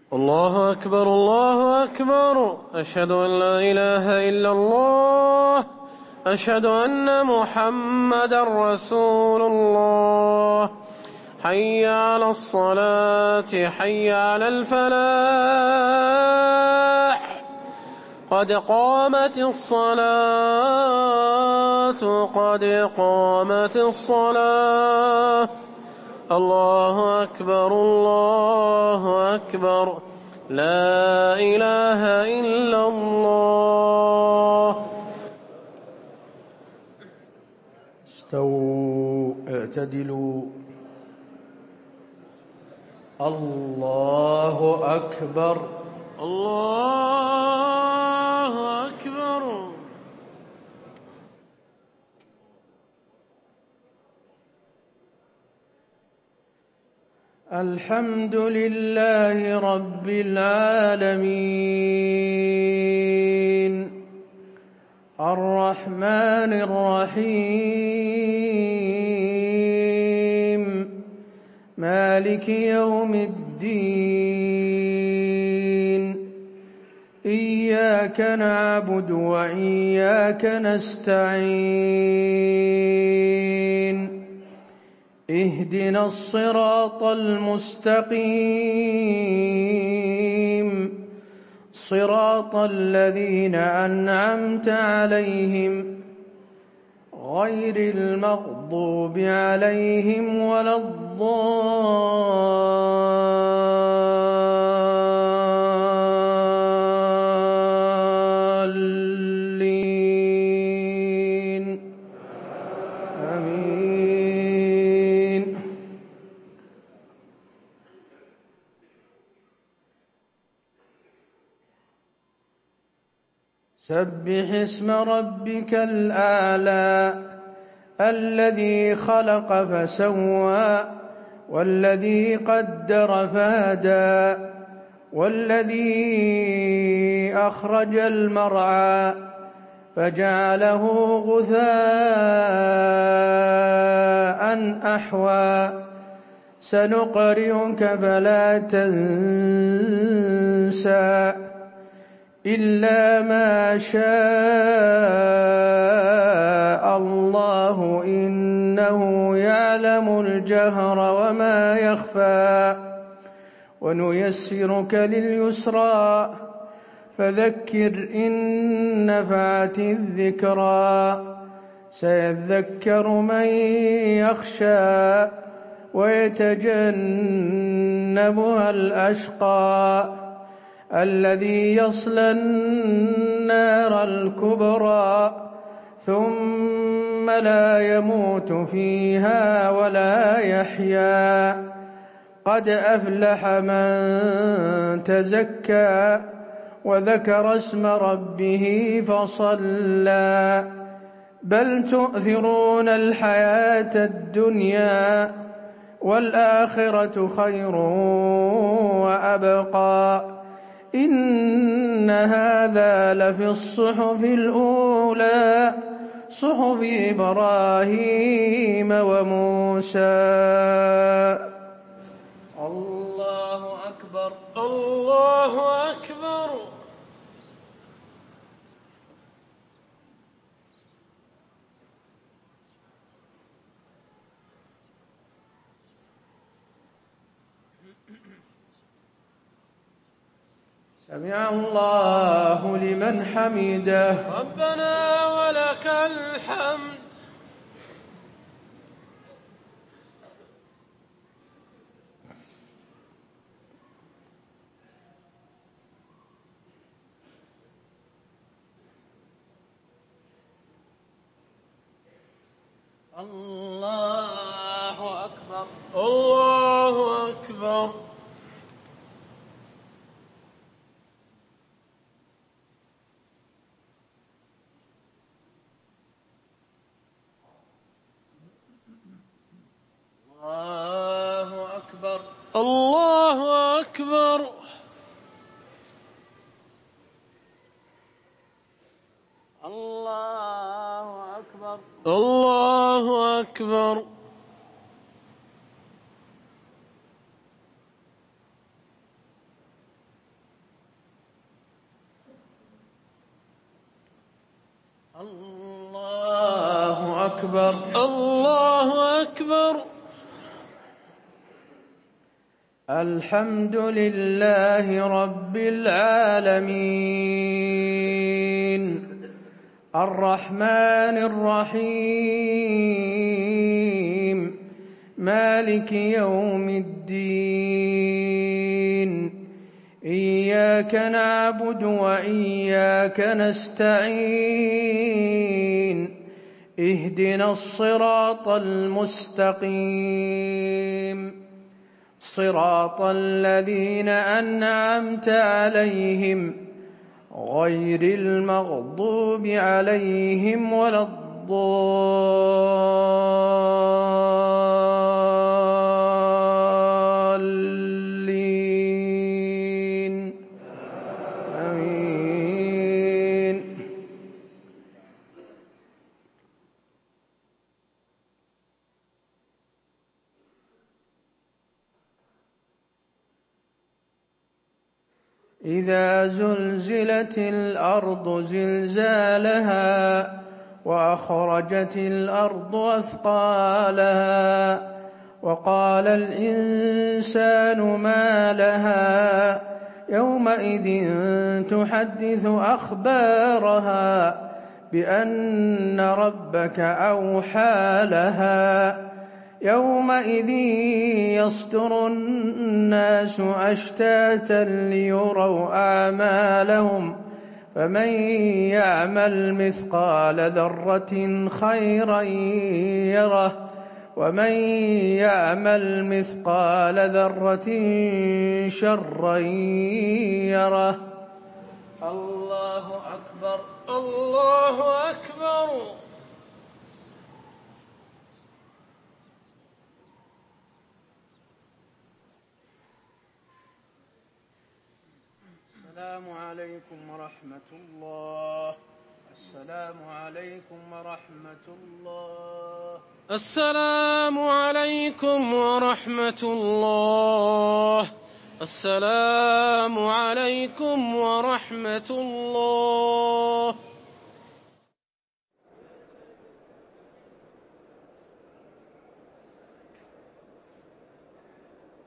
الله أكبر الله أكبر. أشهد أن لا إله إلا الله. أشهد أن محمدا رسول الله. حي على الصلاة حي على الفلاح. قد قامت الصلاة قد قامت الصلاة. الله أكبر الله أكبر. لا إله إلا الله. استووا اعتدلوا. الله أكبر الله أكبر. الحمد لله رب العالمين الرحمن الرحيم مالك يوم الدين. إياك نعبد وإياك نستعين. اهدنا الصراط المستقيم صراط الذين أنعمت عليهم غير المغضوب عليهم ولا الضالين. آمين. سبح اسم ربك الأعلى الذي خلق فسوى والذي قدر فهدى والذي أخرج المرعى فجعله غثاء أحوى. سنقرئك فلا تنسى إلا ما شاء الله إنه يعلم الجهر وما يخفى. ونيسرك لليسرى فذكر إن نفعت الذكرى. سيذكر من يخشى ويتجنبها الأشقى الذي يصلى النار الكبرى ثم لا يموت فيها ولا يحيا. قد أفلح من تزكى وذكر اسم ربه فصلى. بل تؤثرون الحياة الدنيا والآخرة خير وأبقى. إن هذا لفي الصحف الأولى صحف إبراهيم وموسى. الله أكبر الله أكبر. سمع الله لمن حمده. ربنا ولك الحمد. الله أكبر الله أكبر. الله أكبر الله أكبر. الله أكبر الله أكبر. الله أكبر. الله أكبر. الحمد لله رب العالمين الرحمن الرحيم مالك يوم الدين إياك نعبد وإياك نستعين اهدنا الصراط المستقيم صراط الذين أنعمت عليهم غير المغضوب عليهم ولا الضالين آمين. إذا زلزلت الأرض زلزالها وأخرجت الأرض أثقالها وقال الإنسان ما لها يومئذ تحدث أخبارها بأن ربك أوحى لها يومئذ يصدر الناس أشتاتا ليروا أعمالهم فمن يعمل مثقال ذرة خيرا يره ومن يعمل مثقال ذرة شرا يره. الله أكبر. الله أكبر. السلام عليكم ورحمة الله. السلام عليكم ورحمة الله. السلام عليكم ورحمة الله. السلام عليكم ورحمة الله.